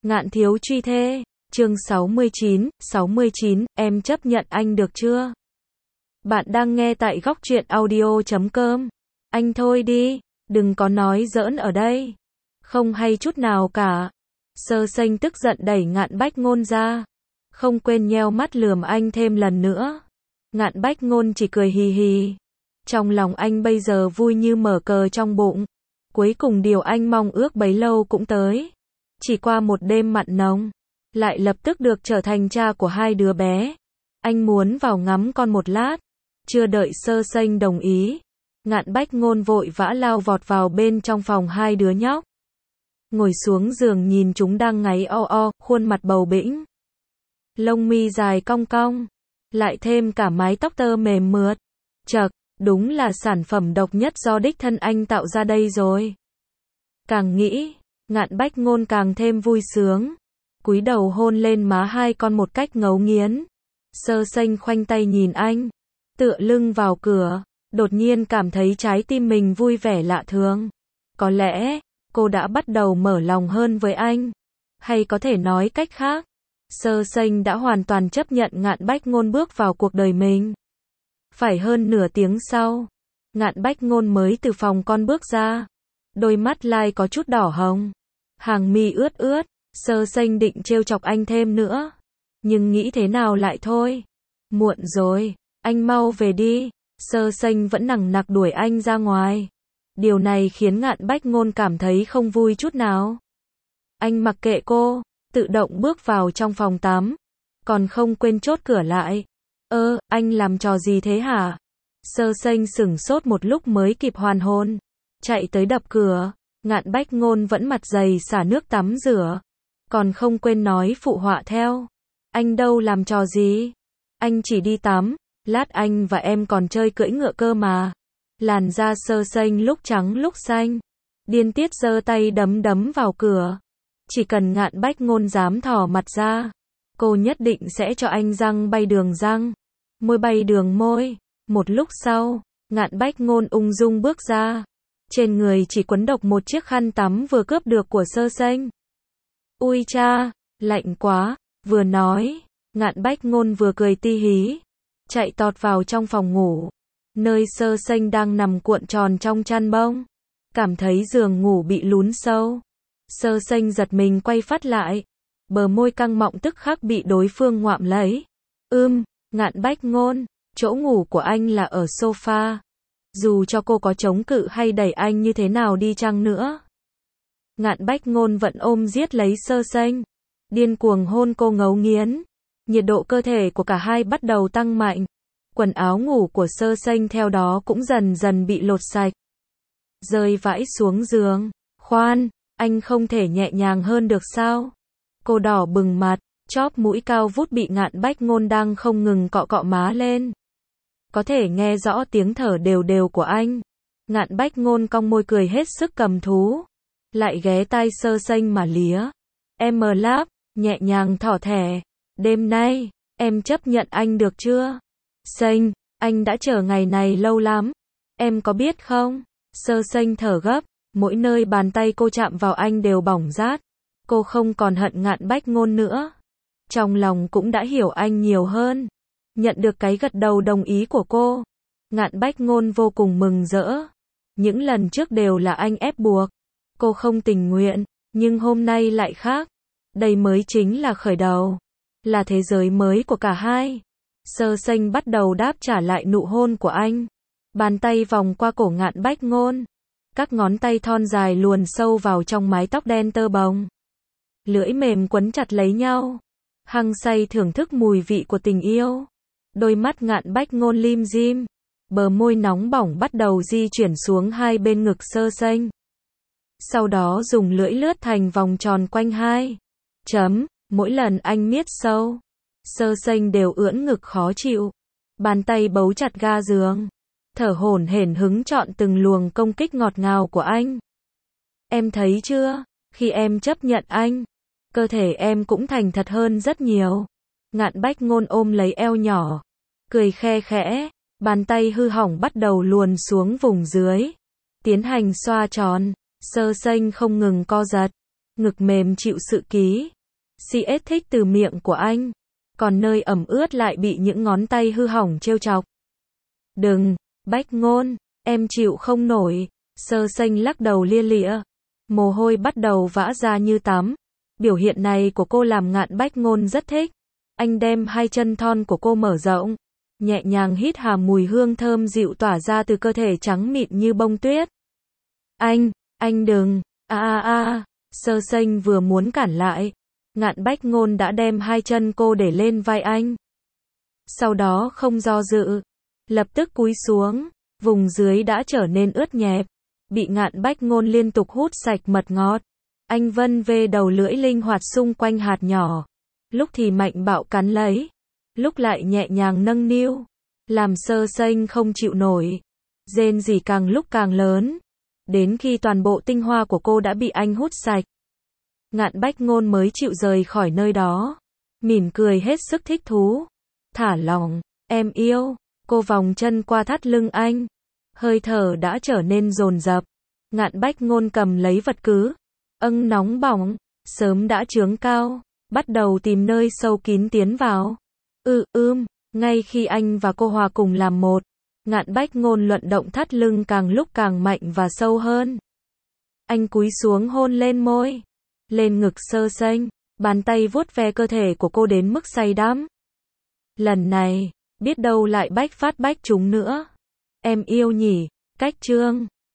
Ngạn thiếu truy thê, chương 69, em chấp nhận anh được chưa? Bạn đang nghe tại góc truyện audio.com. Anh thôi đi, đừng có nói giỡn ở đây. Không hay chút nào cả. Sơ Sênh tức giận đẩy Ngạn Bách Ngôn ra. Không quên nheo mắt lườm anh thêm lần nữa. Ngạn Bách Ngôn chỉ cười hì hì. Trong lòng anh bây giờ vui như mở cờ trong bụng. Cuối cùng điều anh mong ước bấy lâu cũng tới. Chỉ qua một đêm mặn nồng, lại lập tức được trở thành cha của hai đứa bé. Anh muốn vào ngắm con một lát. Chưa đợi Sơ Sênh đồng ý, Ngạn Bách Ngôn vội vã lao vọt vào bên trong phòng hai đứa nhóc. Ngồi xuống giường nhìn chúng đang ngáy o o, khuôn mặt bầu bĩnh. Lông mi dài cong cong, lại thêm cả mái tóc tơ mềm mượt. Chậc, đúng là sản phẩm độc nhất do đích thân anh tạo ra đây rồi. Càng nghĩ, Ngạn Bách Ngôn càng thêm vui sướng. Cúi đầu hôn lên má hai con một cách ngấu nghiến. Sơ Sênh khoanh tay nhìn anh, tựa lưng vào cửa, đột nhiên cảm thấy trái tim mình vui vẻ lạ thường. Có lẽ, cô đã bắt đầu mở lòng hơn với anh. Hay có thể nói cách khác, Sơ Sênh đã hoàn toàn chấp nhận Ngạn Bách Ngôn bước vào cuộc đời mình. Phải hơn nửa tiếng sau, Ngạn Bách Ngôn mới từ phòng con bước ra. Đôi mắt lai có chút đỏ hồng, hàng mi ướt ướt. Sơ Sênh định trêu chọc anh thêm nữa, nhưng nghĩ thế nào lại thôi. Muộn rồi, anh mau về đi. Sơ Sênh vẫn nằng nặc đuổi anh ra ngoài. Điều này khiến Ngạn Bách Ngôn cảm thấy không vui chút nào. Anh mặc kệ cô, tự động bước vào trong phòng tắm, còn không quên chốt cửa lại. Anh làm trò gì thế hả? Sơ Sênh sửng sốt một lúc mới kịp hoàn hồn, chạy tới đập cửa. Ngạn Bách Ngôn vẫn mặt dày xả nước tắm rửa, còn không quên nói phụ họa theo. Anh đâu làm trò gì? Anh chỉ đi tắm, lát anh và em còn chơi cưỡi ngựa cơ mà. Làn da Sơ Sênh lúc trắng lúc xanh, điên tiết giơ tay đấm đấm vào cửa. Chỉ cần Ngạn Bách Ngôn dám thò mặt ra, cô nhất định sẽ cho anh răng bay đường răng, môi bay đường môi. Một lúc sau, Ngạn Bách Ngôn ung dung bước ra. Trên người chỉ quấn độc một chiếc khăn tắm vừa cướp được của Sơ Sênh. Ui cha, lạnh quá, vừa nói, Ngạn Bách Ngôn vừa cười ti hí, chạy tọt vào trong phòng ngủ, nơi Sơ Sênh đang nằm cuộn tròn trong chăn bông. Cảm thấy giường ngủ bị lún sâu, Sơ Sênh giật mình quay phát lại, bờ môi căng mọng tức khắc bị đối phương ngoạm lấy. Ngạn Bách Ngôn, chỗ ngủ của anh là ở sofa. Dù cho cô có chống cự hay đẩy anh như thế nào đi chăng nữa, Ngạn Bách Ngôn vẫn ôm giết lấy Sơ Sênh, điên cuồng hôn cô ngấu nghiến. Nhiệt độ cơ thể của cả hai bắt đầu tăng mạnh. Quần áo ngủ của Sơ Sênh theo đó cũng dần dần bị lột sạch, rơi vãi xuống giường. Khoan, anh không thể nhẹ nhàng hơn được sao? Cô đỏ bừng mặt, chóp mũi cao vút bị Ngạn Bách Ngôn đang không ngừng cọ cọ má lên. Có thể nghe rõ tiếng thở đều đều của anh. Ngạn Bách Ngôn cong môi cười hết sức cầm thú, lại ghé tai Sơ Sênh mà lía. Em láp, nhẹ nhàng thỏ thẻ. Đêm nay, em chấp nhận anh được chưa? Sênh, anh đã chờ ngày này lâu lắm. Em có biết không? Sơ Sênh thở gấp, mỗi nơi bàn tay cô chạm vào anh đều bỏng rát. Cô không còn hận Ngạn Bách Ngôn nữa. Trong lòng cũng đã hiểu anh nhiều hơn. Nhận được cái gật đầu đồng ý của cô, Ngạn Bách Ngôn vô cùng mừng rỡ. Những lần trước đều là anh ép buộc, cô không tình nguyện, nhưng hôm nay lại khác. Đây mới chính là khởi đầu, là thế giới mới của cả hai. Sơ Sênh bắt đầu đáp trả lại nụ hôn của anh. Bàn tay vòng qua cổ Ngạn Bách Ngôn, các ngón tay thon dài luồn sâu vào trong mái tóc đen tơ bồng. Lưỡi mềm quấn chặt lấy nhau, hăng say thưởng thức mùi vị của tình yêu. Đôi mắt Ngạn Bách Ngôn lim dim, bờ môi nóng bỏng bắt đầu di chuyển xuống hai bên ngực Sơ Sênh. Sau đó dùng lưỡi lướt thành vòng tròn quanh hai. Mỗi lần anh miết sâu, Sơ Sênh đều ưỡn ngực khó chịu. Bàn tay bấu chặt ga giường, thở hổn hển hứng chọn từng luồng công kích ngọt ngào của anh. Em thấy chưa, khi em chấp nhận anh, cơ thể em cũng thành thật hơn rất nhiều. Ngạn Bách Ngôn ôm lấy eo nhỏ, cười khe khẽ, bàn tay hư hỏng bắt đầu luồn xuống vùng dưới, tiến hành xoa tròn. Sơ Sênh không ngừng co giật, ngực mềm chịu sự ký CS thích từ miệng của anh. Còn nơi ẩm ướt lại bị những ngón tay hư hỏng trêu chọc. Đừng, Bách Ngôn, em chịu không nổi. Sơ Sênh lắc đầu lia lịa. Mồ hôi bắt đầu vã ra như tắm. Biểu hiện này của cô làm Ngạn Bách Ngôn rất thích. Anh đem hai chân thon của cô mở rộng, nhẹ nhàng hít hà mùi hương thơm dịu tỏa ra từ cơ thể trắng mịn như bông tuyết. Anh đừng, Sơ Sênh vừa muốn cản lại, Ngạn Bách Ngôn đã đem hai chân cô để lên vai anh. Sau đó không do dự, lập tức cúi xuống, vùng dưới đã trở nên ướt nhẹp, bị Ngạn Bách Ngôn liên tục hút sạch mật ngọt. Anh vân vê đầu lưỡi linh hoạt xung quanh hạt nhỏ, lúc thì mạnh bạo cắn lấy, lúc lại nhẹ nhàng nâng niu, làm Sơ Sênh không chịu nổi. Rên rỉ càng lúc càng lớn, đến khi toàn bộ tinh hoa của cô đã bị anh hút sạch. Ngạn Bách Ngôn mới chịu rời khỏi nơi đó, mỉm cười hết sức thích thú. Thả lỏng, em yêu, cô vòng chân qua thắt lưng anh, hơi thở đã trở nên dồn dập. Ngạn Bách Ngôn cầm lấy vật cứ, nóng bỏng, sớm đã chướng cao, bắt đầu tìm nơi sâu kín tiến vào. Ngay khi anh và cô hòa cùng làm một, Ngạn Bách Ngôn luận động thắt lưng càng lúc càng mạnh và sâu hơn. Anh cúi xuống hôn lên môi, lên ngực Sơ Sênh, bàn tay vuốt ve cơ thể của cô đến mức say đắm. Lần này, biết đâu lại bách phát bách trúng nữa. Em yêu nhỉ, cách chương